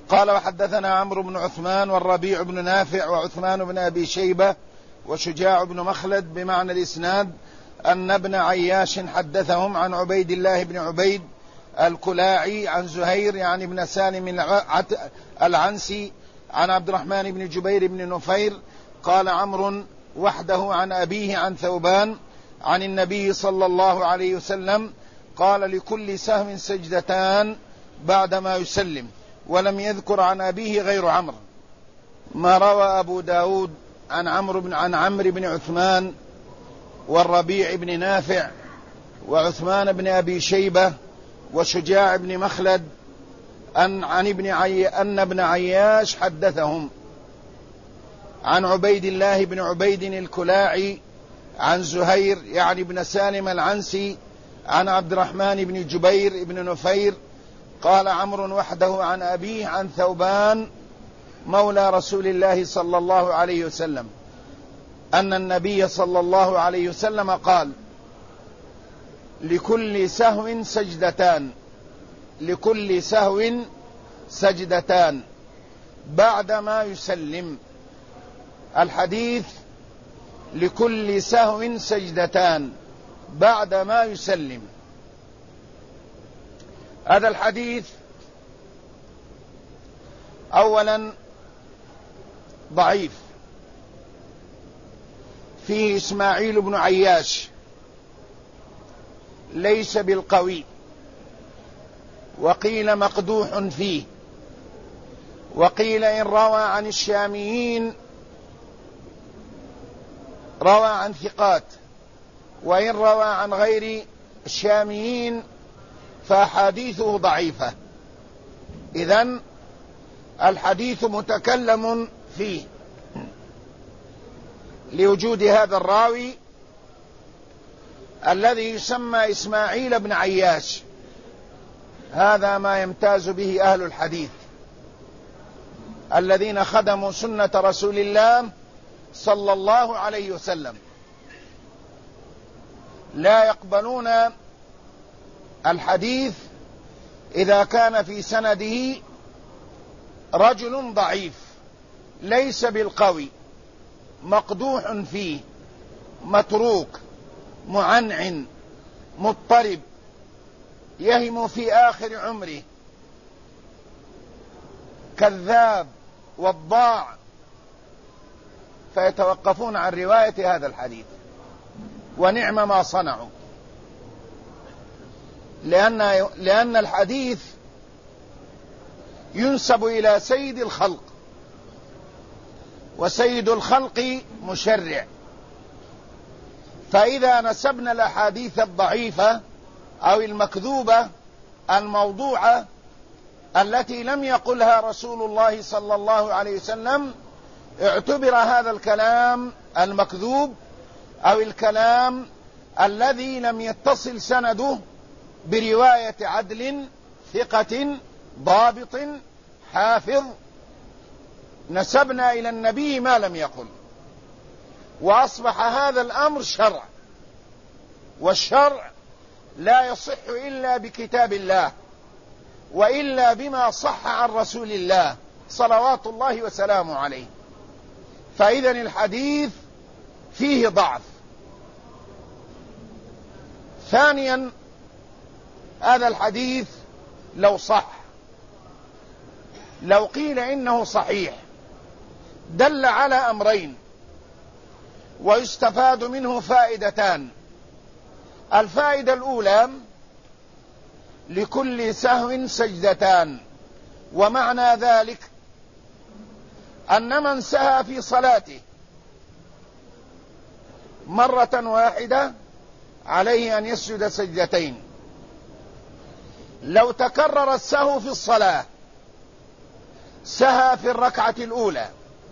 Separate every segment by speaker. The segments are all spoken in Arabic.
Speaker 1: قال وحدثنا عمرو بن عثمان والربيع بن نافع وعثمان بن أبي شيبة وشجاع بن مخلد بمعنى الإسناد أن ابن عياش حدثهم عن عبيد الله بن عبيد الكلاعي عن زهير يعني بن سالم العنسي عن عبد الرحمن بن جبير بن نفير قال عمرو وحده عن أبيه عن ثوبان عن النبي صلى الله عليه وسلم قال لكل سهم سجدتان بعدما يسلم، ولم يذكر عن أبيه غير عمرو. ما روى أبو داود عن عمرو بن عثمان والربيع بن نافع وعثمان بن أبي شيبة وشجاع بن مخلد أن ابن عياش حدثهم عن عبيد الله بن عبيد الكلاعي عن زهير يعني بن سالم العنسي عن عبد الرحمن بن جبير بن نفير قال عمرو وحده عن أبيه عن ثوبان مولى رسول الله صلى الله عليه وسلم أن النبي صلى الله عليه وسلم قال لكل سهو سجدتان بعدما يسلم. الحديث لكل سهو سجدتان بعدما يسلم. هذا الحديث أولا ضعيف، فيه إسماعيل بن عياش ليس بالقوي، وقيل مقدوح فيه، وقيل إن روى عن الشاميين روى عن ثقات، وإن روى عن غير الشاميين فأحاديثه ضعيفة. إذن الحديث متكلم فيه لوجود هذا الراوي الذي يسمى إسماعيل بن عياش. هذا ما يمتاز به أهل الحديث الذين خدموا سنة رسول الله صلى الله عليه وسلم، لا يقبلون الحديث إذا كان في سنده رجل ضعيف ليس بالقوي، مقدوح فيه، متروك، معنعن، مضطرب، يهم في آخر عمره، كذاب، وضاع، فيتوقفون عن رواية هذا ونعم ما صنعوا، لأن الحديث ينسب إلى سيد الخلق، وسيد الخلق مشرع، فإذا نسبنا الأحاديث الضعيفة أو المكذوبة الموضوعة التي لم يقلها رسول الله صلى الله عليه وسلم، اعتبر هذا الكلام المكذوب أو الكلام الذي لم يتصل سنده برواية عدل ثقة ضابط حافظ، نسبنا إلى النبي ما لم يقل، وأصبح هذا الأمر شرع، والشرع لا يصح إلا بكتاب الله وإلا بما صح عن رسول الله صلوات الله وسلامه عليه. فإذن الحديث فيه ضعف. ثانيا، هذا الحديث لو صح، لو قيل إنه صحيح، دل على أمرين ويستفاد منه فائدتان. الفائدة الأولى لكل سهو سجدتان، ومعنى ذلك أن من سهى في صلاته مرة واحدة عليه أن يسجد سجدتين. لو تكرر السهو في الصلاة، سهى في الركعة الأولى،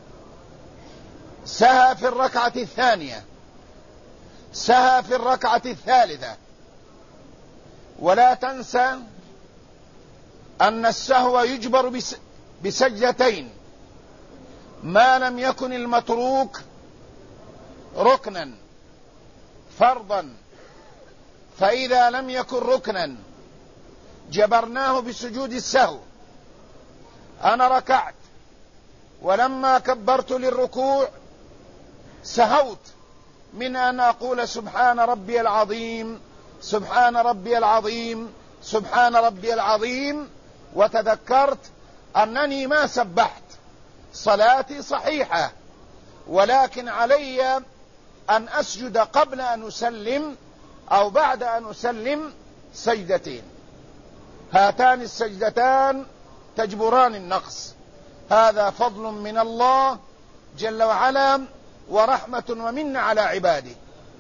Speaker 1: سهى في الركعة الثانية، سهى في الركعة الثالثة، ولا تنسى أن السهو يجبر بسجدتين ما لم يكن المتروك ركنا فرضا، فإذا لم يكن ركنا جبرناه بسجود السهو، أنا ركعت ولما كبرت للركوع سهوت من أن أقول سبحان ربي العظيم سبحان ربي العظيم سبحان ربي العظيم، وتذكرت أنني ما سبحت، صلاتي صحيحة، ولكن علي أن أسجد قبل أن أسلم أو بعد أن أسلم سجدتين، هاتان السجدتان تجبران النقص. هذا فضل من الله جل وعلا ورحمة ومن على عباده،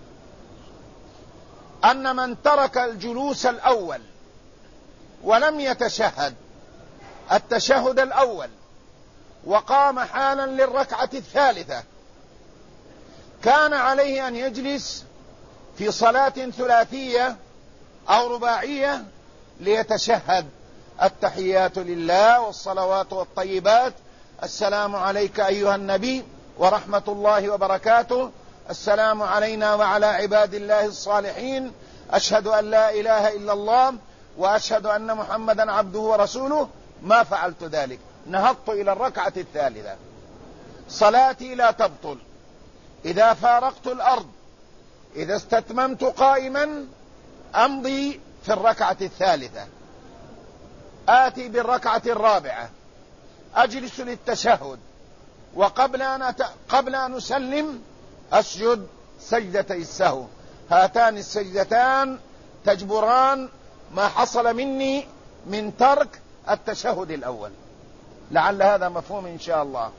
Speaker 1: أن من ترك الجلوس الأول ولم يتشهد التشهد الأول وقام حالا للركعة الثالثة كان عليه أن يجلس في صلاة ثلاثية أو رباعية ليتشهد التحيات لله والصلوات والطيبات، السلام عليك أيها النبي ورحمة الله وبركاته، السلام علينا وعلى عباد الله الصالحين، أشهد أن لا إله إلا الله وأشهد أن محمدا عبده ورسوله. ما فعلت ذلك، نهضت إلى الركعة الثالثة، صلاتي لا تبطل. إذا فارقت الأرض، إذا استتممت قائما، أمضي في الركعة الثالثة، آتي بالركعة الرابعة، أجلس للتشهد، وقبل أن أسلم أسجد سجدتي السهو. هاتان السجدتان تجبران ما حصل مني من ترك التشهد الأول. لعل هذا مفهوم إن شاء الله.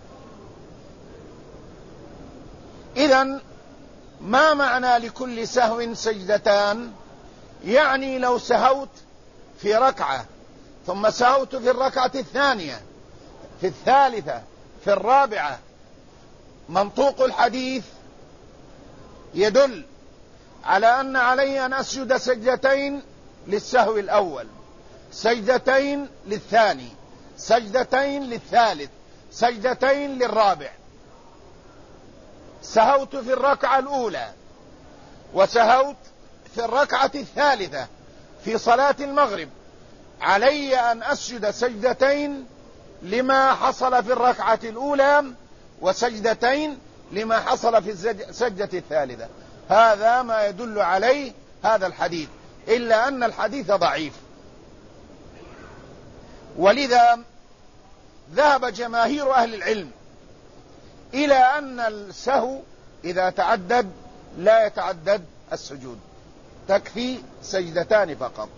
Speaker 1: إذن ما معنى لكل سهو سجدتان؟ يعني لو سهوت في ركعة ثم سهوت في الركعة الثانية، في الثالثة، في الرابعة، منطوق الحديث يدل على أن علي أن أسجد سجدتين للسهو الأول، سجدتين للثاني، سجدتين للثالث، سجدتين للرابع. سهوت في الركعة الأولى وسهوت في الركعة الثالثة في صلاة المغرب، علي أن أسجد سجدتين لما حصل في الركعة الأولى وسجدتين لما حصل في السجدة الثالثة. هذا ما يدل عليه هذا الحديث، إلا أن الحديث ضعيف، ولذا ذهب جماهير أهل العلم إلى أن السهو إذا تعدد لا يتعدد السجود، تكفي سجدتان فقط.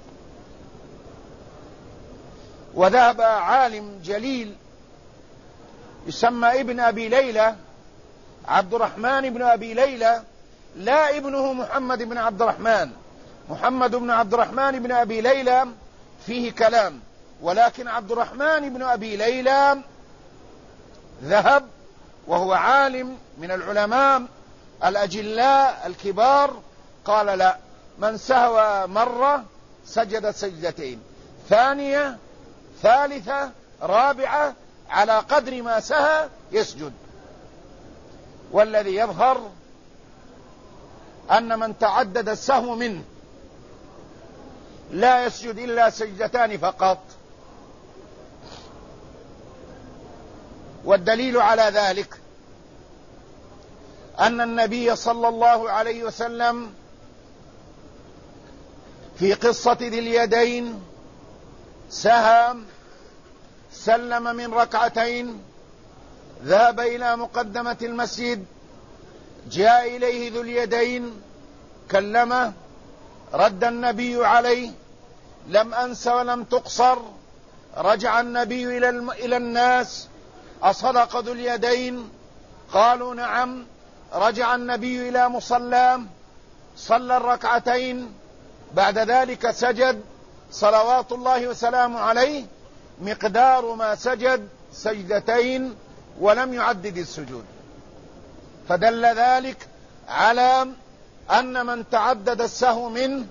Speaker 1: وذهب عالم جليل يسمى ابن أبي ليلى، عبد الرحمن بن أبي ليلى، لا ابنه محمد بن عبد الرحمن، محمد بن عبد الرحمن بن أبي ليلى فيه كلام، ولكن عبد الرحمن بن أبي ليلى ذهب وهو عالم من العلماء الأجلاء الكبار، قال لا، من سهوى مرة سجد سجدتين، ثانية، ثالثة، رابعة، على قدر ما سهى يسجد. والذي يظهر أن من تعدد السهو منه لا يسجد إلا سجدتان فقط. والدليل على ذلك أن النبي صلى الله عليه وسلم في قصة ذي اليدين سهى، سلم من ركعتين، ذهب إلى مقدمة المسجد، جاء إليه ذو اليدين، كلمه، رد النبي عليه، لم أنس ولم تقصر. رجع النبي إلى الناس، أصدق ذو اليدين؟ قالوا نعم. رجع النبي إلى مصلاه، صلى الركعتين، بعد ذلك سجد صلوات الله وسلامه عليه مقدار ما سجد سجدتين ولم يعدد السجود. فدل ذلك على أن من تعدد السهو منه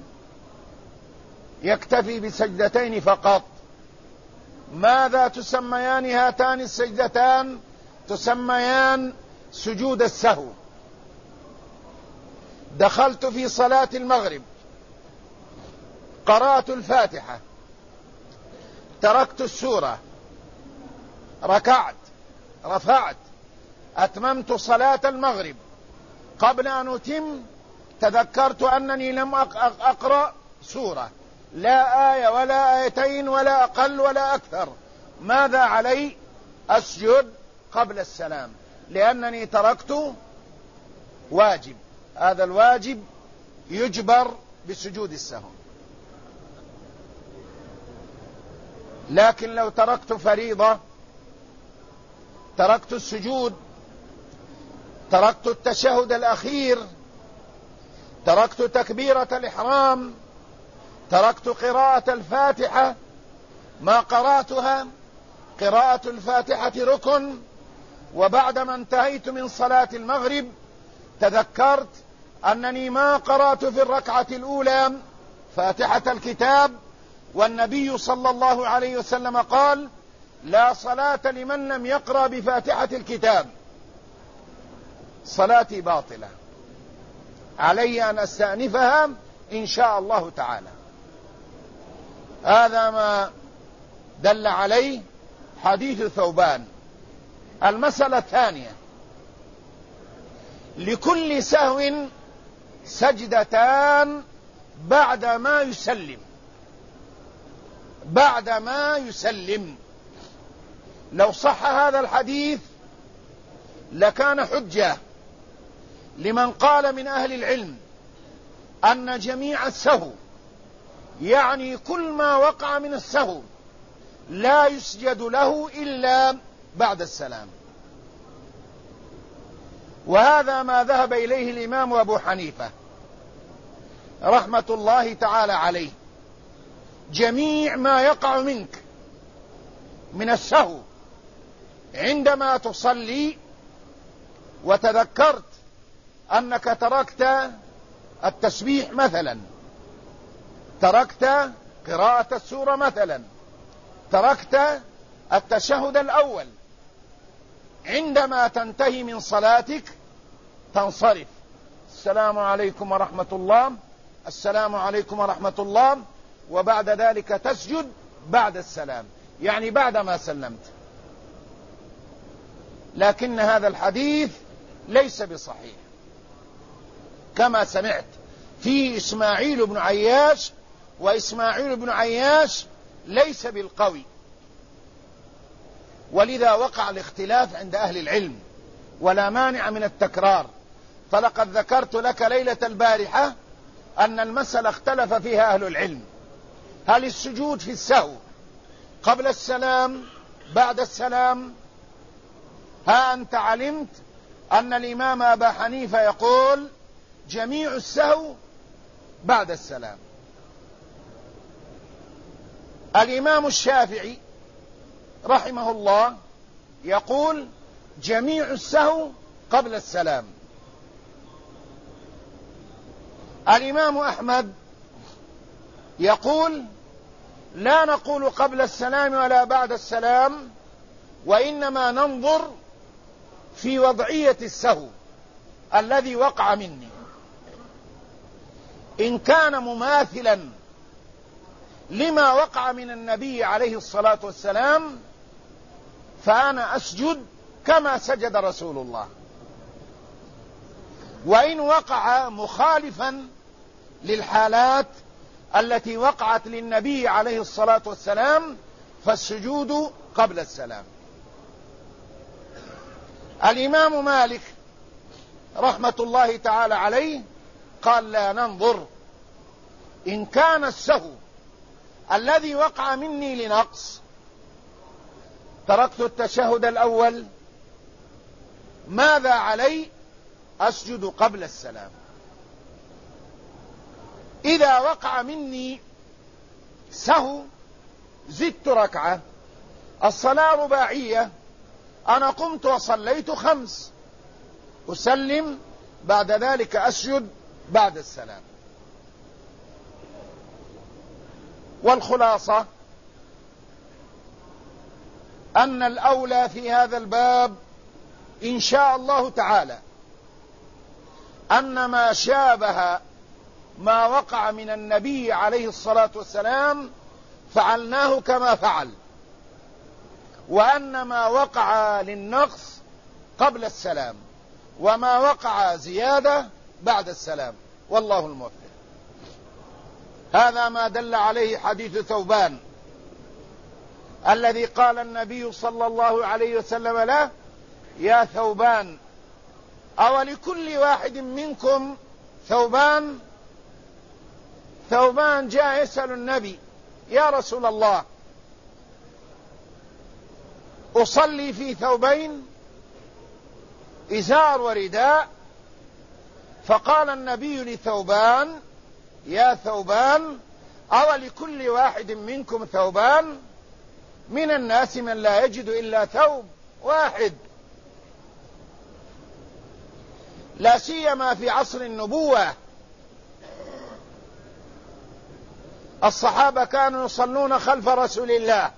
Speaker 1: يكتفي بسجدتين فقط. ماذا تسميان هاتان السجدتان؟ تسميان سجود السهو. دخلت في صلاة المغرب، قرأت الفاتحة، تركت السورة، ركعت، رفعت، أتممت صلاة المغرب، قبل أن أتم تذكرت أنني لم أقرأ سورة، لا آية ولا آيتين ولا أقل ولا أكثر، ماذا علي؟ أسجد قبل السلام، لأنني تركت واجب، هذا الواجب يجبر بسجود السهو. لكن لو تركت فريضة، تركت السجود، تركت التشهد الأخير، تركت تكبيرة الإحرام، تركت قراءة الفاتحة، ما قرأتها، قراءة الفاتحة ركن، وبعدما انتهيت من صلاة المغرب تذكرت أنني ما قرأت في الركعة الأولى فاتحة الكتاب، والنبي صلى الله عليه وسلم قال: لا صلاة لمن لم يقرأ بفاتحة الكتاب، صلاتي باطلة، علي أن أستأنفها إن شاء الله تعالى. هذا ما دل عليه حديث ثوبان. المسألة الثانية: لكل سهو سجدتان بعدما يسلم، بعدما يسلم. لو صح هذا الحديث لكان حجة لمن قال من أهل العلم أن جميع السهو، يعني كل ما وقع من السهو، لا يسجد له إلا بعد السلام. وهذا ما ذهب إليه الإمام أبو حنيفة رحمة الله تعالى عليه. جميع ما يقع منك من السهو عندما تصلي وتذكرت أنك تركت التسبيح مثلا، تركت قراءة السورة مثلا، تركت التشهد الأول، عندما تنتهي من صلاتك تنصرف: السلام عليكم ورحمة الله، السلام عليكم ورحمة الله، وبعد ذلك تسجد بعد السلام، يعني بعد ما سلمت. لكن هذا الحديث ليس بصحيح، كما سمعت فيه إسماعيل بن عياش، وإسماعيل بن عياش ليس بالقوي، ولذا وقع الاختلاف عند أهل العلم، ولا مانع من التكرار. فلقد ذكرت لك ليلة البارحة أن المسألة اختلف فيها أهل العلم: هل السجود في السهو قبل السلام بعد السلام؟ ها أنت علمت أن الإمام أبا حنيفة يقول جميع السهو بعد السلام. الإمام الشافعي رحمه الله يقول جميع السهو قبل السلام. الإمام أحمد يقول لا نقول قبل السلام ولا بعد السلام، وإنما ننظر في وضعية السهو الذي وقع مني، إن كان مماثلا لما وقع من النبي عليه الصلاة والسلام فأنا أسجد كما سجد رسول الله، وإن وقع مخالفا للحالات التي وقعت للنبي عليه الصلاة والسلام فالسجود قبل السلام. الإمام مالك رحمة الله تعالى عليه قال لا ننظر، إن كان السهو الذي وقع مني لنقص، تركت التشهد الأول، ماذا علي؟ أسجد قبل السلام. إذا وقع مني سهو زدت ركعة، الصلاة رباعية، أنا قمت وصليت 5، أسلم بعد ذلك أسجد بعد السلام. والخلاصة أن الأولى في هذا الباب إن شاء الله تعالى أن ما شابه ما وقع من النبي عليه الصلاة والسلام فعلناه كما فعل، وأن ما وقع للنقص قبل السلام وما وقع زيادة بعد السلام، والله الموفق. هذا ما دل عليه حديث ثوبان الذي قال النبي صلى الله عليه وسلم له: يا ثوبان، أولكل واحد منكم ثوبان؟ ثوبان جاء يسأل النبي: يا رسول الله، أصلي في ثوبين، إزار ورداء؟ فقال النبي لثوبان: يا ثوبان، أولكل واحد منكم ثوبان؟ من الناس من لا يجد إلا ثوب واحد، لا سيما في عصر النبوة. الصحابة كانوا يصلون خلف رسول الله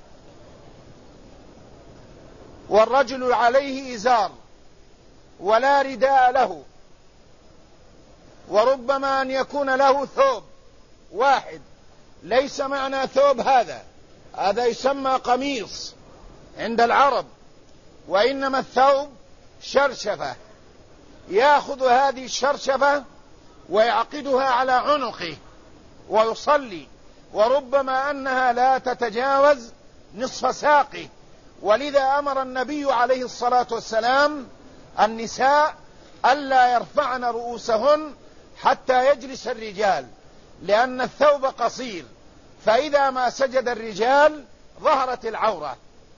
Speaker 1: والرجل عليه إزار ولا رداء له، وربما أن يكون له ثوب واحد. ليس معنى ثوب هذا يسمى قميص عند العرب، وإنما الثوب شرشفة، يأخذ هذه الشرشفة ويعقدها على عنقه ويصلي، وربما أنها لا تتجاوز نصف ساقه. ولذا أمر النبي عليه الصلاة والسلام النساء ألا يرفعن رؤوسهن حتى يجلس الرجال، لأن الثوب قصير، فإذا ما سجد الرجال ظهرت العورة.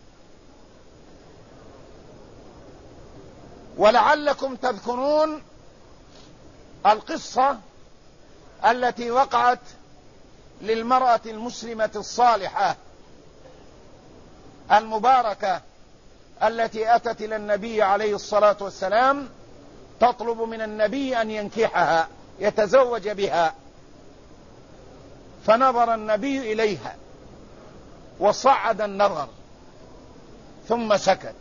Speaker 1: ولعلكم تذكرون القصة التي وقعت للمرأة المسلمة الصالحة المباركة التي أتت إلى النبي عليه الصلاة والسلام تطلب من النبي أن ينكحها يتزوج بها، فنظر النبي إليها وصعد النظر ثم سكت.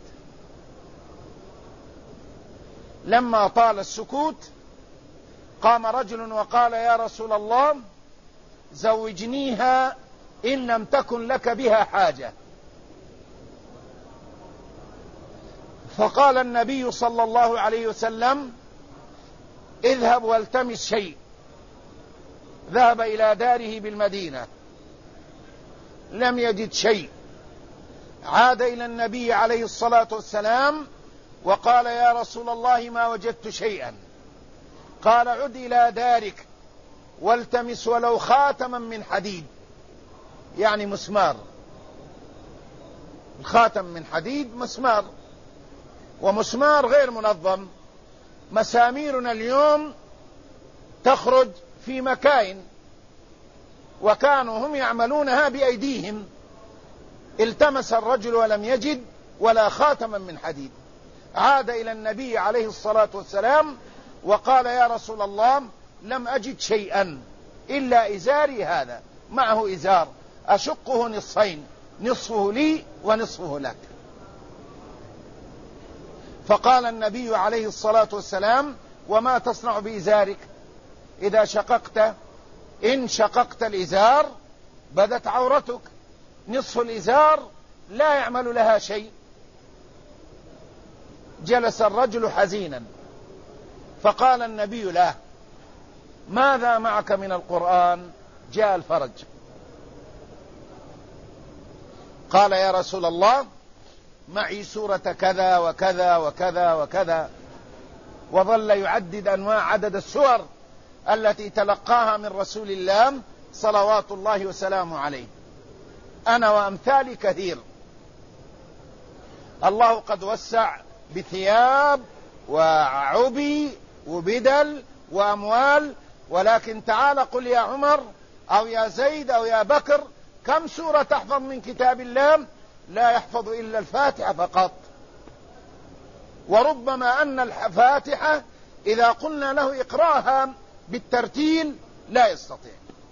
Speaker 1: لما طال السكوت قام رجل وقال: يا رسول الله، زوجنيها إن لم تكن لك بها حاجة. فقال النبي صلى الله عليه وسلم: اذهب والتمس شيء. ذهب إلى داره بالمدينة لم يجد شيء، عاد إلى النبي عليه الصلاة والسلام وقال: يا رسول الله، ما وجدت شيئا. قال: عد إلى دارك والتمس ولو خاتما من حديد، يعني مسمار. الخاتم من حديد مسمار، ومسمار غير منظم. مساميرنا اليوم تخرج في مكاين، وكانوا هم يعملونها بأيديهم. التمس الرجل ولم يجد ولا خاتما من حديد، عاد إلى النبي عليه الصلاة والسلام وقال: يا رسول الله، لم أجد شيئا إلا إزاري هذا، معه إزار أشقه نصفين، نصفه لي ونصفه لك. فقال النبي عليه الصلاة والسلام: وما تصنع بإزارك إذا شققت؟ إن شققت الإزار بدت عورتك، نصف الإزار لا يعمل لها شيء. جلس الرجل حزينا، فقال النبي له: ماذا معك من القرآن؟ جاء الفرج. قال: يا رسول الله، معي سورة كذا وكذا وكذا وكذا، وظل يعدد أنواع عدد السور التي تلقاها من رسول الله صلوات الله وسلامه عليه. أنا وأمثالي كثير، الله قد وسع بثياب وعبي وبدل وأموال، ولكن تعال قل يا عمر أو يا زيد أو يا بكر، كم سورة تحفظ من كتاب الله؟ لا يحفظ إلا الفاتحة فقط، وربما أن الفاتحة إذا قلنا له اقرأها بالترتيل لا يستطيع.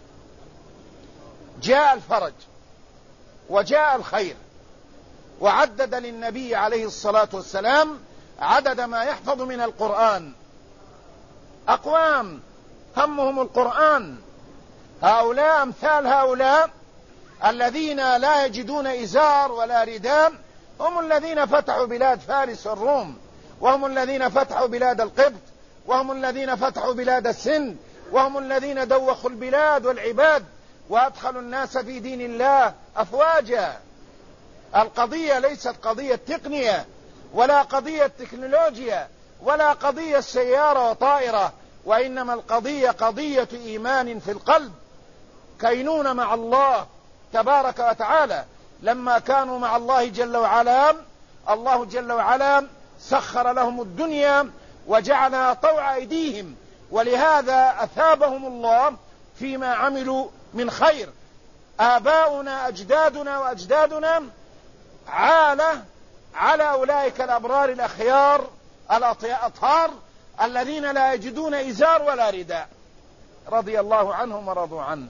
Speaker 1: جاء الفرج وجاء الخير، وعدد للنبي عليه الصلاة والسلام عدد ما يحفظ من القرآن. أقوام همهم القرآن، هؤلاء أمثال هؤلاء الذين لا يجدون إزار ولا رداء، هم الذين فتحوا بلاد فارس والروم، وهم الذين فتحوا بلاد القبط، وهم الذين فتحوا بلاد السند، وهم الذين دوخوا البلاد والعباد وأدخلوا الناس في دين الله أفواجا. القضية ليست قضية تقنية، ولا قضية تكنولوجيا، ولا قضية سيارة وطائرة، وإنما القضية قضية إيمان في القلب، كينون مع الله تبارك وتعالى. لما كانوا مع الله جل وعلا، الله جل وعلا سخر لهم الدنيا وجعلها طوع أيديهم، ولهذا أثابهم الله فيما عملوا من خير. آباؤنا أجدادنا وأجدادنا على أولئك الأبرار الأخيار الأطهار الذين لا يجدون إزار ولا رداء، رضي الله عنهم ورضوا عنه.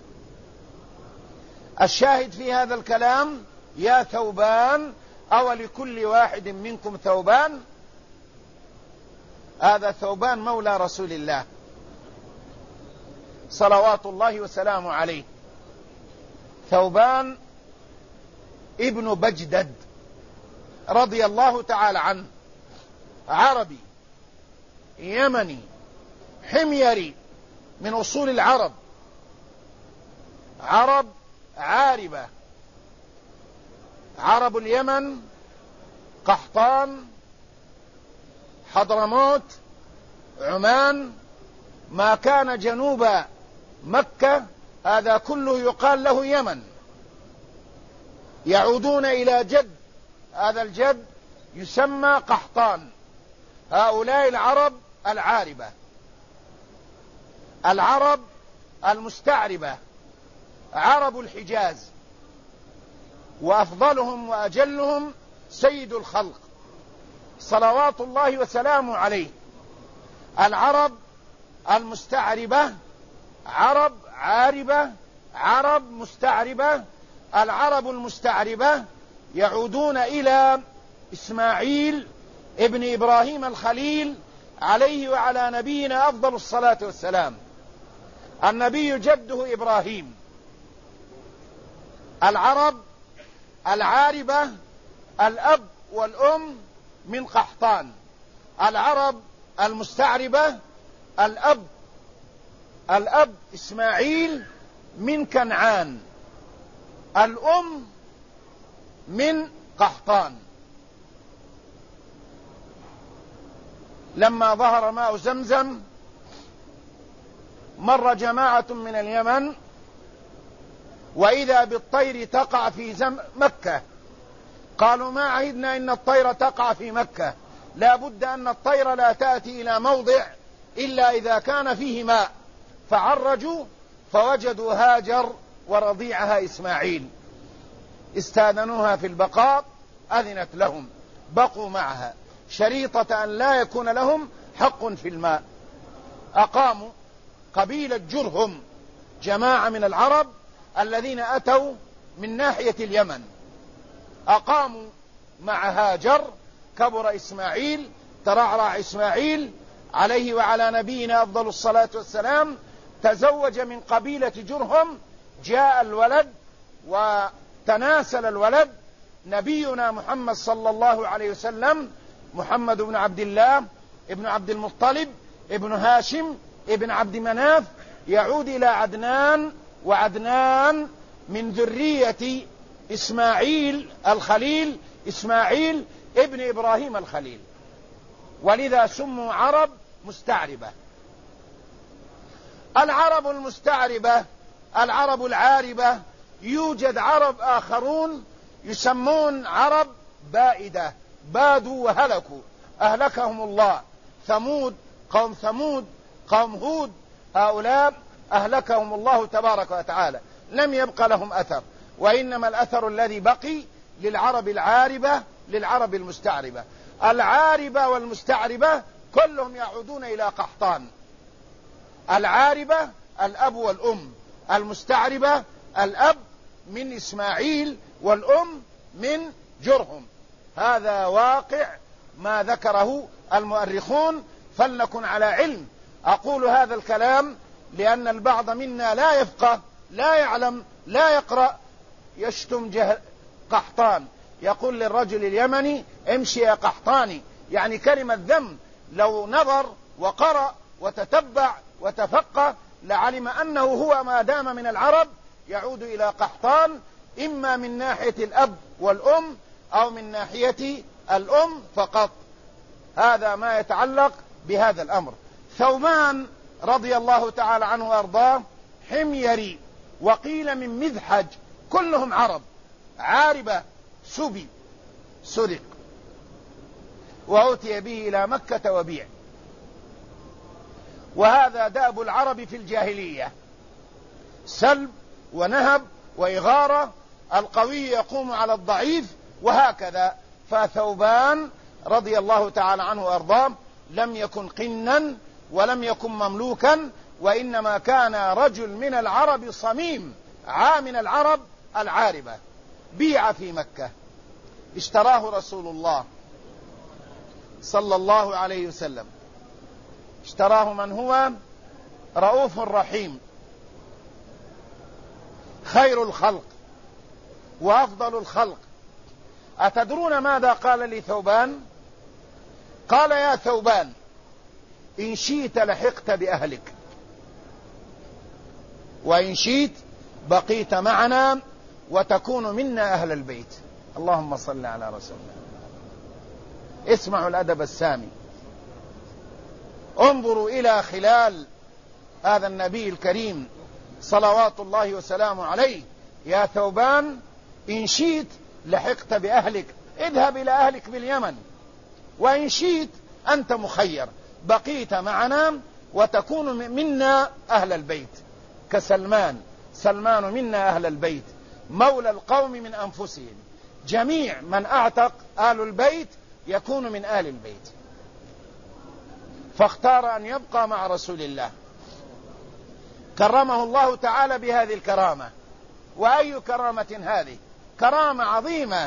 Speaker 1: الشاهد في هذا الكلام: يا ثوبان أو لكل واحد منكم ثوبان. هذا ثوبان مولى رسول الله صلوات الله وسلامه عليه، ثوبان ابن بجدد رضي الله تعالى عنه، عربي يمني حميري من أصول العرب، عرب عاربة، عرب اليمن، قحطان، حضرموت، عمان، ما كان جنوب مكة هذا كله يقال له يمن. يعودون إلى جد، هذا الجد يسمى قحطان. هؤلاء العرب العاربة، العرب المستعربة، عرب الحجاز، وأفضلهم وأجلهم سيد الخلق صلوات الله وسلامه عليه. العرب المستعربة، عرب عاربة، عرب مستعربة. العرب المستعربة يعودون إلى إسماعيل ابن إبراهيم الخليل عليه وعلى نبينا أفضل الصلاة والسلام. النبي جده إبراهيم. العرب العاربة الأب والأم من قحطان. العرب المستعربة الأب إسماعيل من كنعان، الأم من قحطان. لما ظهر ماء زمزم مر جماعة من اليمن وإذا بالطير تقع في مكة، قالوا ما عهدنا إن الطير تقع في مكة، لا بد أن الطير لا تأتي إلى موضع إلا إذا كان فيه ماء. فعرجوا فوجدوا هاجر ورضيعها إسماعيل، استاذنوها في البقاء، أذنت لهم، بقوا معها شريطة أن لا يكون لهم حق في الماء. أقاموا قبيلة جرهم، جماعة من العرب الذين أتوا من ناحية اليمن، أقاموا مع هاجر. كبر إسماعيل، ترعرع إسماعيل عليه وعلى نبينا أفضل الصلاة والسلام، تزوج من قبيلة جرهم. جاء الولد وتناسل الولد نبينا محمد صلى الله عليه وسلم، محمد بن عبد الله ابن عبد المطلب ابن هاشم ابن عبد مناف، يعود إلى عدنان، وعدنان من ذرية إسماعيل الخليل، إسماعيل ابن إبراهيم الخليل، ولذا سموا عرب مستعربة. العرب المستعربة، العرب العاربة، يوجد عرب آخرون يسمون عرب بائدة، بادوا وهلكوا، أهلكهم الله. ثمود، قوم ثمود، قوم هود، هؤلاء أهلكهم الله تبارك وتعالى، لم يبق لهم أثر، وإنما الأثر الذي بقي للعرب العاربة، للعرب المستعربة. العاربة والمستعربة كلهم يعودون إلى قحطان. العاربة الأب والأم، المستعربة الأب من إسماعيل والأم من جرهم. هذا واقع ما ذكره المؤرخون، فلنكن على علم. أقول هذا الكلام لأن البعض منا لا يفقه، لا يعلم، لا يقرأ، يشتم قحطان، يقول للرجل اليمني امشي يا قحطاني، يعني كلمة ذم. لو نظر وقرأ وتتبع وتفقه لعلم أنه هو ما دام من العرب يعود إلى قحطان، إما من ناحية الأب والأم أو من ناحية الأم فقط. هذا ما يتعلق بهذا الأمر. ثوبان رضي الله تعالى عنه وأرضاه حميري، وقيل من مذحج، كلهم عرب. عاربة سبي سرق وأتي به إلى مكة وبيع. وهذا دأب العرب في الجاهلية، سلب ونهب وإغارة، القوي يقوم على الضعيف وهكذا. فثوبان رضي الله تعالى عنه وأرضاه لم يكن قنا ولم يكن مملوكا، وإنما كان رجل من العرب صميم، من العرب العاربة. بيع في مكة، اشتراه رسول الله صلى الله عليه وسلم. اشتراه من هو رؤوف رحيم، خير الخلق وأفضل الخلق. أتدرون ماذا قال لي ثوبان؟ قال يا ثوبان إن شئت لحقت بأهلك، وإن شئت بقيت معنا وتكون منا أهل البيت. اللهم صل على رسول الله. اسمعوا الأدب السامي، انظروا إلى خلال هذا النبي الكريم صلوات الله وسلامه عليه. يا ثوبان إن شئت لحقت بأهلك، اذهب إلى أهلك باليمن، وإن شئت أنت مخير، بقيت معنا وتكون منا أهل البيت. كسلمان، سلمان منا أهل البيت، مولى القوم من أنفسهم. جميع من أعتق آل البيت يكون من آل البيت. فاختار أن يبقى مع رسول الله، كرمه الله تعالى بهذه الكرامة. وأي كرامة هذه؟ كرامة عظيمة.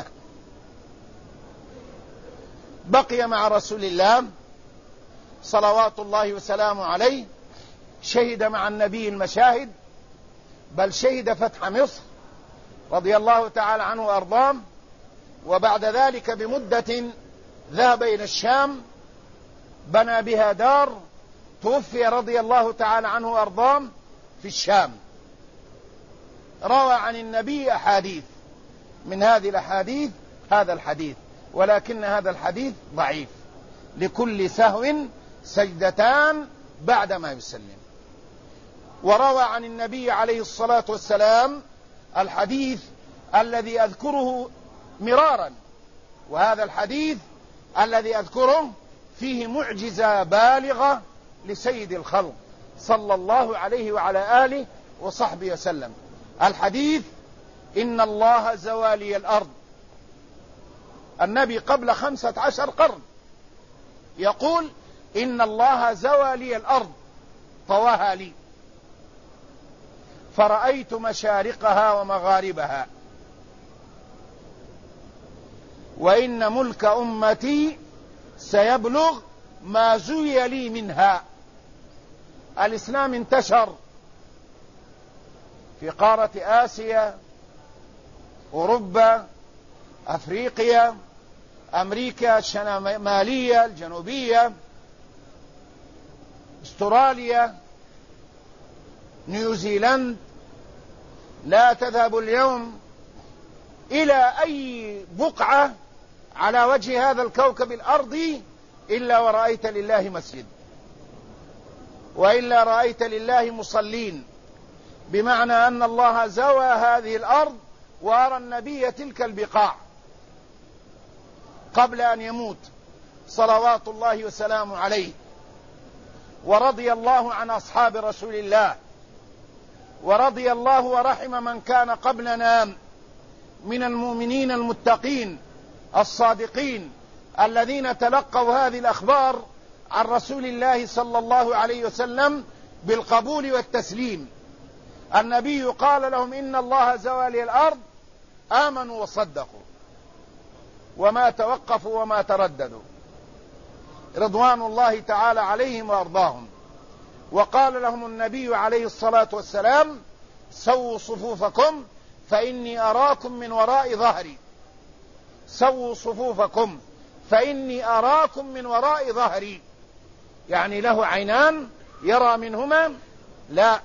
Speaker 1: بقي مع رسول الله صلوات الله وسلامه عليه، شهد مع النبي المشاهد، بل شهد فتح مصر رضي الله تعالى عنه وأرضاه. وبعد ذلك بمدة ذهب إلى الشام، بنى بها دار، توفي رضي الله تعالى عنه وأرضاه في الشام. روى عن النبي أحاديث، من هذه الأحاديث هذا الحديث، ولكن هذا الحديث ضعيف. لكل سهو سجدتان بعدما يسلم. وروى عن النبي عليه الصلاة والسلام الحديث الذي أذكره مرارا، وهذا الحديث الذي أذكره فيه معجزة بالغة لسيد الخلق صلى الله عليه وعلى آله وصحبه وسلم. الحديث إن الله زوالي الأرض. النبي قبل 15 قرن يقول إن الله زوالي الأرض طواها لي، فرأيت مشارقها ومغاربها، وإن ملك أمتي سيبلغ ما زوي لي منها. الإسلام انتشر في قارة آسيا، أوروبا، أفريقيا، أمريكا الشمالية، الجنوبية، استراليا، نيوزيلاند. لا تذهب اليوم إلى أي بقعة على وجه هذا الكوكب الأرضي إلا ورأيت لله مسجد، وإلا رأيت لله مصلين، بمعنى أن الله زوى هذه الأرض وأرى النبي تلك البقاع قبل أن يموت صلوات الله وسلامه عليه. ورضي الله عن أصحاب رسول الله، ورضي الله ورحم من كان قبلنا من المؤمنين المتقين الصادقين الذين تلقوا هذه الأخبار عن رسول الله صلى الله عليه وسلم بالقبول والتسليم. النبي قال لهم إن الله زوالي الأرض، آمنوا وصدقوا وما توقفوا وما ترددوا رضوان الله تعالى عليهم وأرضاهم. وقال لهم النبي عليه الصلاة والسلام سووا صفوفكم فإني أراكم من وراء ظهري. سووا صفوفكم فإني أراكم من وراء ظهري، يعني له عينان يرى منهما؟ لا.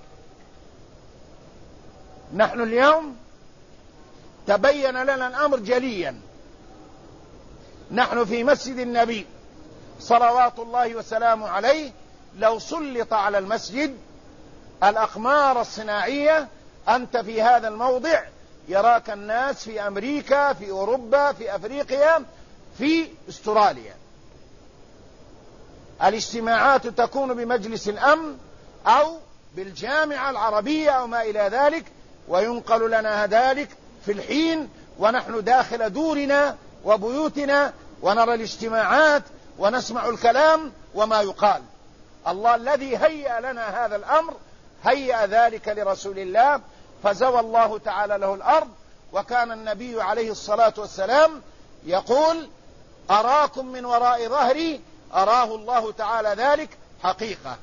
Speaker 1: نحن اليوم تبين لنا الأمر جليا، نحن في مسجد النبي صلوات الله وسلامه عليه، لو سلط على المسجد الأقمار الصناعية أنت في هذا الموضع يراك الناس في أمريكا، في أوروبا، في أفريقيا، في أستراليا. الاجتماعات تكون بمجلس الأمن أو بالجامعة العربية أو ما إلى ذلك، وينقل لنا ذلك في الحين ونحن داخل دورنا وبيوتنا ونرى الاجتماعات ونسمع الكلام وما يقال. الله الذي هيأ لنا هذا الأمر هيأ ذلك لرسول الله، فزوى الله تعالى له الأرض. وكان النبي عليه الصلاة والسلام يقول: أراكم من وراء ظهري، أراه الله تعالى ذلك حقيقة.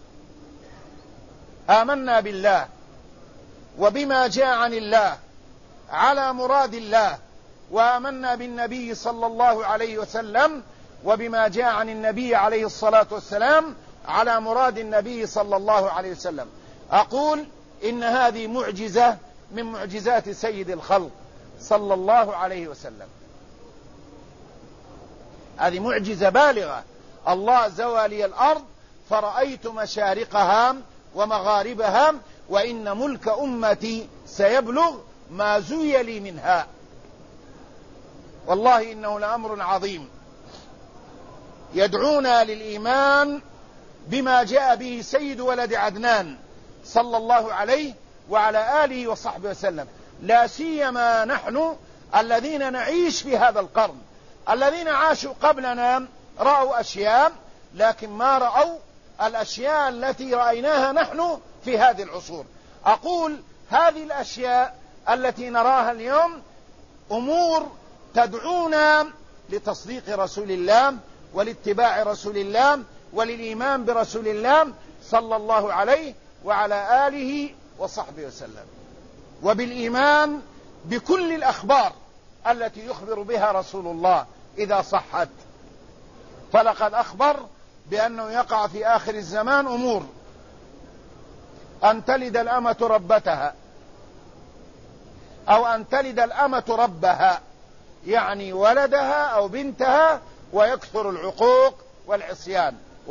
Speaker 1: آمنا بالله وبما جاء عن الله على مراد الله، وآمنا بالنبي صلى الله عليه وسلم وبما جاء عن النبي عليه الصلاة والسلام على مراد النبي صلى الله عليه وسلم. أقول إن هذه معجزة من معجزات سيد الخلق صلى الله عليه وسلم، هذه معجزة بالغة. الله زوى لي الأرض فرأيت مشارقها ومغاربها، وإن ملك أمتي سيبلغ ما زوي لي منها. والله إنه لأمر عظيم يدعونا للإيمان بما جاء به سيد ولد عدنان صلى الله عليه وعلى آله وصحبه وسلم، لا سيما نحن الذين نعيش في هذا القرن. الذين عاشوا قبلنا رأوا أشياء، لكن ما رأوا الأشياء التي رأيناها نحن في هذه العصور. أقول هذه الأشياء التي نراها اليوم أمور تدعونا لتصديق رسول الله ولاتباع رسول الله وللإيمان برسول الله صلى الله عليه وعلى آله وصحبه وسلم، وبالإيمان بكل الأخبار التي يخبر بها رسول الله إذا صحت. فلقد أخبر بأنه يقع في آخر الزمان أمور: أن تلد الأمة ربتها، أو أن تلد الأمة ربها، يعني ولدها أو بنتها، ويكثر العقوق والعصيان.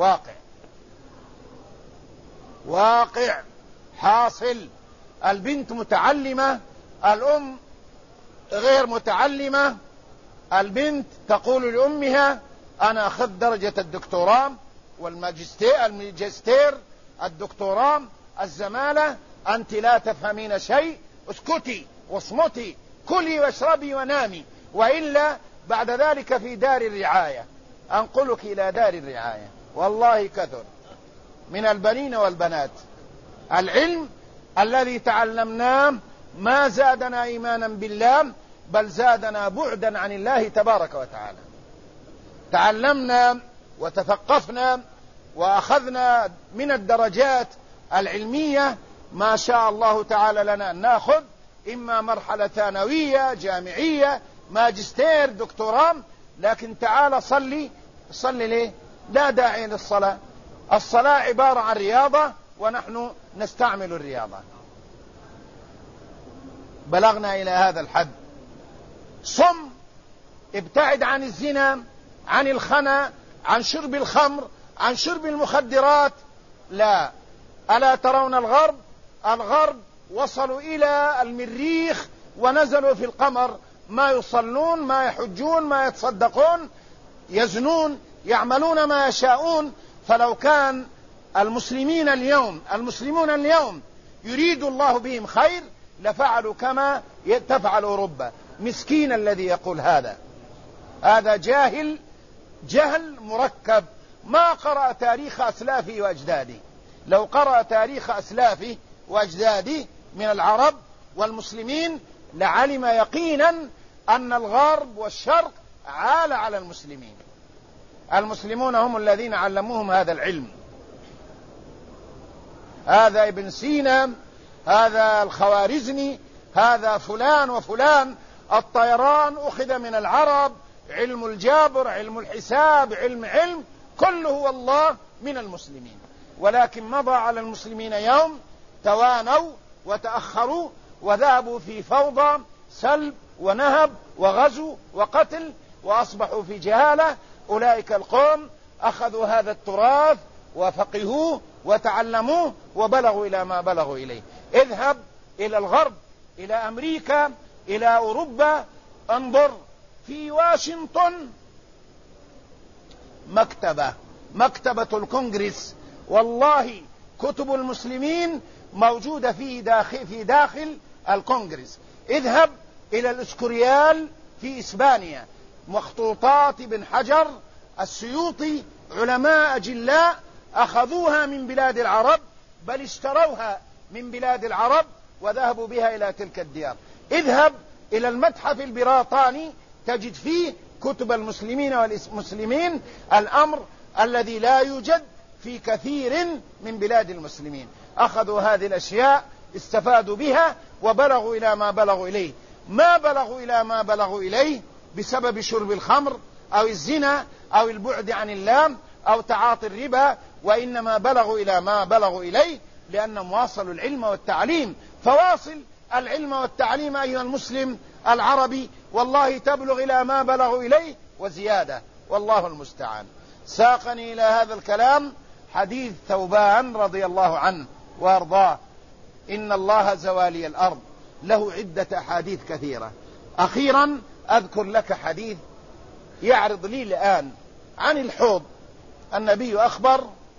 Speaker 1: واقع حاصل. البنت متعلمة، الأم غير متعلمة. البنت تقول لأمها: أنا أخذت درجة الدكتوراه والماجستير، الدكتوراه، الزمالة، أنت لا تفهمين شيء، اسكتي واصمتي، كلي واشربي ونامي، وإلا بعد ذلك في دار الرعاية، أنقلك إلى دار الرعاية. والله كثر من البنين والبنات. العلم الذي تعلمناه ما زادنا إيمانا بالله، بل زادنا بعدا عن الله تبارك وتعالى. تعلمنا وتثقفنا وأخذنا من الدرجات العلمية ما شاء الله تعالى لنا أن نأخذ، إما مرحلة ثانوية، جامعية، ماجستير، دكتوراه. لكن تعال صلي ليه؟ لا داعي للصلاة. الصلاة عبارة عن رياضة، ونحن نستعمل الرياضة. بلغنا إلى هذا الحد. صم، ابتعد عن الزنا، عن الخنا، عن شرب الخمر، عن شرب المخدرات. لا. ألا ترون الغرب وصلوا إلى المريخ ونزلوا في القمر، ما يصلون، ما يحجون، ما يتصدقون، يزنون، يعملون ما يشاءون. فلو كان المسلمون اليوم يريد الله بهم خير لفعلوا كما تفعل أوروبا. مسكين الذي يقول هذا جهل مركب، ما قرأ تاريخ أسلافه وأجداده. لو قرأ تاريخ أسلافه وأجداده من العرب والمسلمين لعلم يقينا أن الغرب والشرق عال على المسلمين. المسلمون هم الذين علموهم هذا العلم. هذا ابن سينا، هذا الخوارزمي، هذا فلان وفلان، الطيران أخذ من العرب، علم الجبر، علم الحساب، علم كله والله من المسلمين، ولكن مضى على المسلمين يوم توانوا وتأخروا وذهبوا في فوضى، سلب ونهب وغزو وقتل، وأصبحوا في جهالة. أولئك القوم أخذوا هذا التراث وفقهوه وتعلموه وبلغوا إلى ما بلغوا إليه. اذهب إلى الغرب، إلى أمريكا، إلى أوروبا، انظر في واشنطن مكتبة الكونغرس، والله كتب المسلمين موجودة في داخل الكونغرس. اذهب إلى الإسكوريال في إسبانيا، مخطوطات ابن حجر، السيوطي، علماء أجلاء أخذوها من بلاد العرب، بل اشتروها من بلاد العرب وذهبوا بها إلى تلك الديار. اذهب إلى المتحف البريطاني تجد فيه كتب المسلمين والمسلمين، الأمر الذي لا يوجد في كثير من بلاد المسلمين. أخذوا هذه الأشياء، استفادوا بها وبلغوا إلى ما بلغوا إليه. ما بلغوا إلى ما بلغوا إليه بسبب شرب الخمر أو الزنا أو البعد عن الله أو تعاطي الربا، وإنما بلغوا إلى ما بلغوا إليه لأنهم واصلوا العلم والتعليم. فواصل العلم والتعليم أيها المسلم العربي، والله تبلغ إلى ما بلغوا إليه وزيادة، والله المستعان. ساقني إلى هذا الكلام حديث ثوبان رضي الله عنه وارضاه: إن الله زوالي الأرض، له عدة أحاديث كثيرة. أخيرا أذكر لك حديث يعرض لي الآن عن الحوض. النبي أخبر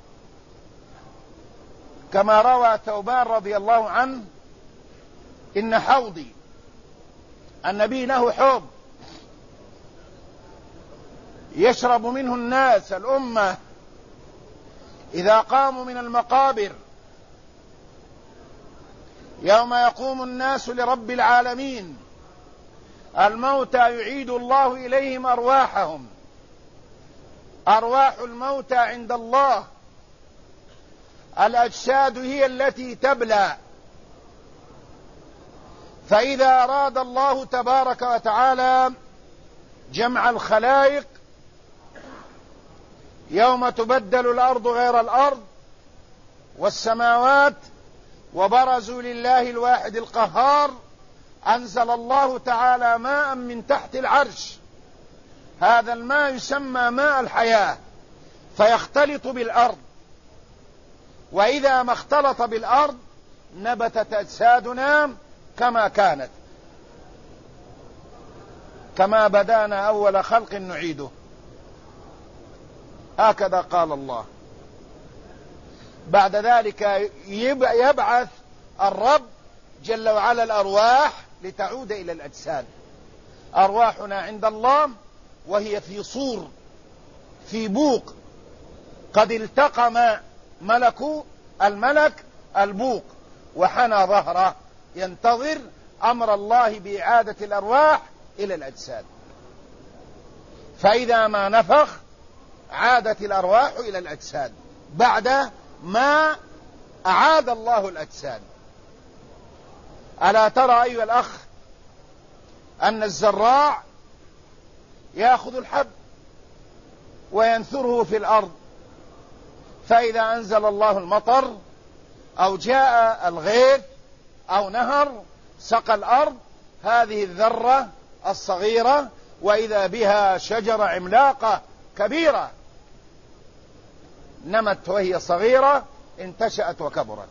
Speaker 1: كما روى ثوبان رضي الله عنه: إن حوضي، النبي له حوض يشرب منه الناس الأمة إذا قاموا من المقابر يوم يقوم الناس لرب العالمين. الموتى يعيد الله إليهم أرواحهم، أرواح الموتى عند الله، الأجساد هي التي تبلى. فإذا أراد الله تبارك وتعالى جمع الخلائق يوم تبدل الأرض غير الأرض والسماوات وبرزوا لله الواحد القهار، أنزل الله تعالى ماء من تحت العرش، هذا الماء يسمى ماء الحياة، فيختلط بالأرض، وإذا ما اختلط بالأرض نبتت أجسادنا كما كانت، كما بدانا أول خلق نعيده، هكذا قال الله. بعد ذلك يبعث الرب جل وعلا الأرواح لتعود إلى الأجساد. أرواحنا عند الله وهي في صور، في بوق، قد التقم الملك البوق وحنى ظهره ينتظر أمر الله بإعادة الأرواح إلى الأجساد. فإذا ما نفخ عادت الأرواح إلى الأجساد بعد ما أعاد الله الأجساد. ألا ترى أيها الأخ أن الزراع يأخذ الحب وينثره في الأرض، فإذا أنزل الله المطر أو جاء الغيث أو نهر سقى الأرض هذه الذرة الصغيرة، وإذا بها شجرة عملاقة كبيرة نمت وهي صغيرة انتشأت وكبرت.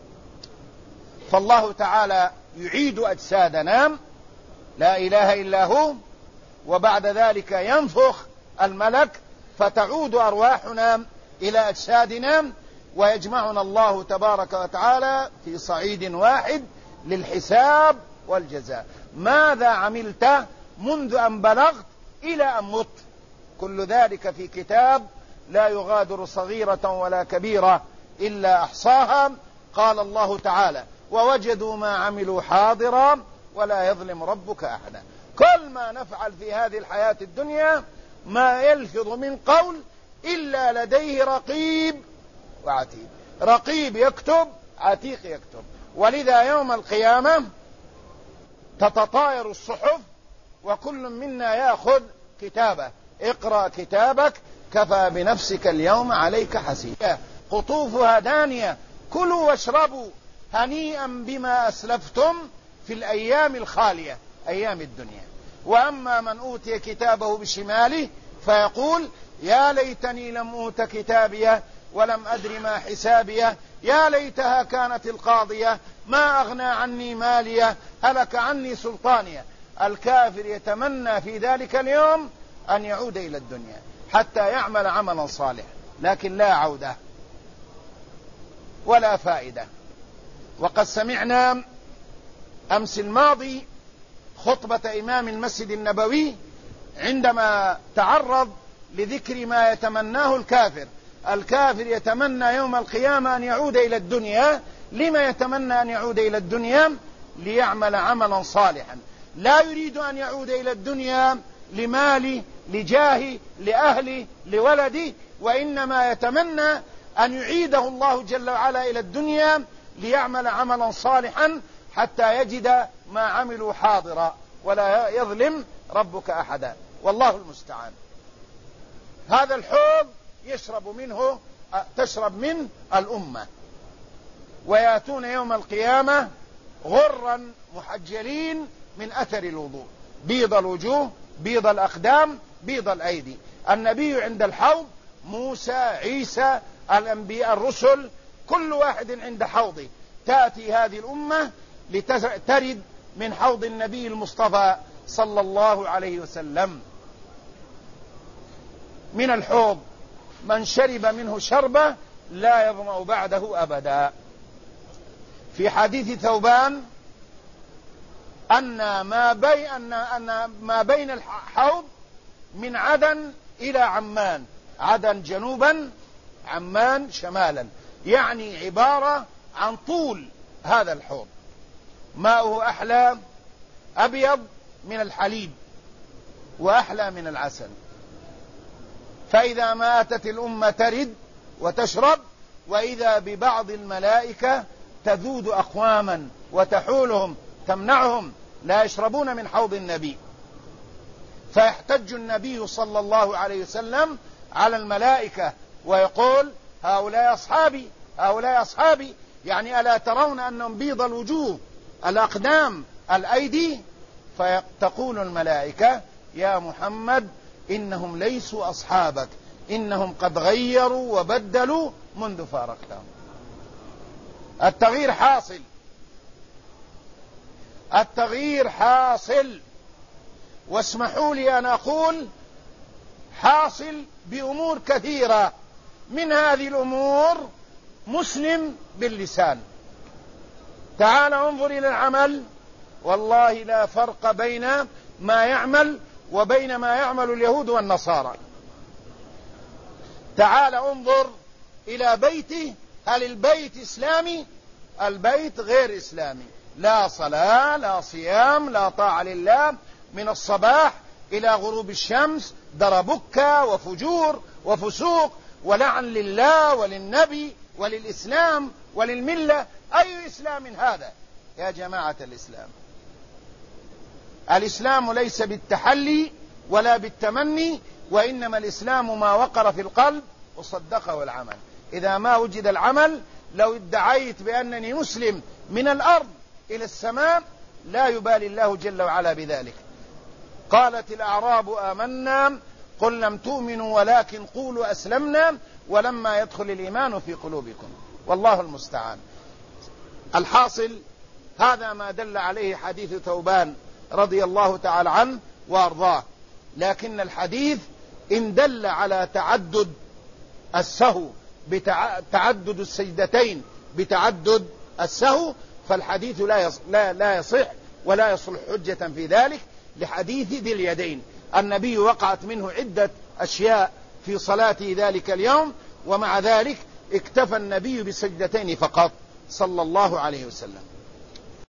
Speaker 1: فالله تعالى يعيد أجسادنا، لا إله إلا هو، وبعد ذلك ينفخ الملك فتعود أرواحنا إلى أجسادنا، ويجمعنا الله تبارك وتعالى في صعيد واحد للحساب والجزاء. ماذا عملت منذ أن بلغت إلى أن مت؟ كل ذلك في كتاب لا يغادر صغيرة ولا كبيرة إلا أحصاها. قال الله تعالى: ووجدوا ما عملوا حاضرا ولا يظلم ربك أحدا. كل ما نفعل في هذه الحياة الدنيا ما يلفظ من قول إلا لديه رقيب وعتيد. رقيب يكتب، عتيق يكتب. ولذا يوم القيامة تتطاير الصحف وكل منا يأخذ كتابه. اقرأ كتابك كفى بنفسك اليوم عليك حسيبا. قطوفها دانية كلوا واشربوا هنيئا بما أسلفتم في الأيام الخالية، أيام الدنيا. وأما من أوتي كتابه بشماله فيقول يا ليتني لم أوت كتابيه ولم أدر ما حسابيه، يا ليتها كانت القاضية ما أغنى عني ماليه هلك عني سلطانيه. الكافر يتمنى في ذلك اليوم أن يعود إلى الدنيا حتى يعمل عملا صالحا، لكن لا عودة ولا فائدة. وقد سمعنا أمس الماضي خطبة إمام المسجد النبوي عندما تعرض لذكر ما يتمناه الكافر. الكافر يتمنى يوم القيامة أن يعود إلى الدنيا. لما يتمنى أن يعود إلى الدنيا؟ ليعمل عملا صالحا. لا يريد أن يعود إلى الدنيا لماله، لجاهه، لأهله، لولده، وإنما يتمنى أن يعيده الله جل وعلا إلى الدنيا ليعمل عملا صالحا حتى يجد ما عملوا حاضرا ولا يظلم ربك أحدا. والله المستعان. هذا الحوض تشرب منه الأمة، ويأتون يوم القيامة غرا محجلين من أثر الوضوء، بيض الوجوه، بيض الأقدام، بيض الأيدي. النبي عند الحوض، موسى، عيسى، الأنبياء، الرسل، كل واحد عند حوضه. تأتي هذه الأمة لترد من حوض النبي المصطفى صلى الله عليه وسلم. من الحوض من شرب منه شربة لا يظمأ بعده أبدا. في حديث ثوبان أن ما بين الحوض من عدن إلى عمان، عدن جنوبا، عمان شمالا، يعني عبارة عن طول هذا الحوض. ماؤه أحلى، أبيض من الحليب وأحلى من العسل. فإذا ماتت الأمة ترد وتشرب، وإذا ببعض الملائكة تذود أقواما وتحولهم تمنعهم لا يشربون من حوض النبي، فيحتج النبي صلى الله عليه وسلم على الملائكة ويقول هؤلاء أصحابي، هؤلاء أصحابي، يعني ألا ترون أنهم بيض الوجوه، الأقدام، الأيدي؟ فتقول الملائكة يا محمد إنهم ليسوا أصحابك، إنهم قد غيروا وبدلوا منذ فارقتهم. التغيير حاصل، التغيير حاصل. واسمحوا لي أن أقول حاصل بأمور كثيرة. من هذه الأمور مسلم باللسان. تعال انظر إلى العمل، والله لا فرق بين ما يعمل وبين ما يعمل اليهود والنصارى. تعال انظر إلى بيته، هل البيت إسلامي؟ البيت غير إسلامي، لا صلاة، لا صيام، لا طاعة لله، من الصباح إلى غروب الشمس دربكة وفجور وفسوق ولعن لله وللنبي وللإسلام وللملة. أي إسلام هذا يا جماعة الإسلام؟ الإسلام ليس بالتحلي ولا بالتمني، وإنما الإسلام ما وقر في القلب وصدقه العمل. إذا ما وجد العمل، لو ادعيت بأنني مسلم من الأرض إلى السماء لا يبالي الله جل وعلا بذلك. قالت الأعراب آمنا قل لم تؤمنوا ولكن قولوا أسلمنا ولما يدخل الإيمان في قلوبكم. والله المستعان. الحاصل هذا ما دل عليه حديث ثوبان رضي الله تعالى عنه وأرضاه. لكن الحديث إن دل على تعدد السهو بتعدد السجدتين بتعدد السهو، فالحديث لا يصح ولا يصلح حجة في ذلك، لحديث ذي اليدين. النبي وقعت منه عدة أشياء في صلاته ذلك اليوم، ومع ذلك اكتفى النبي بسجدتين فقط صلى الله عليه وسلم.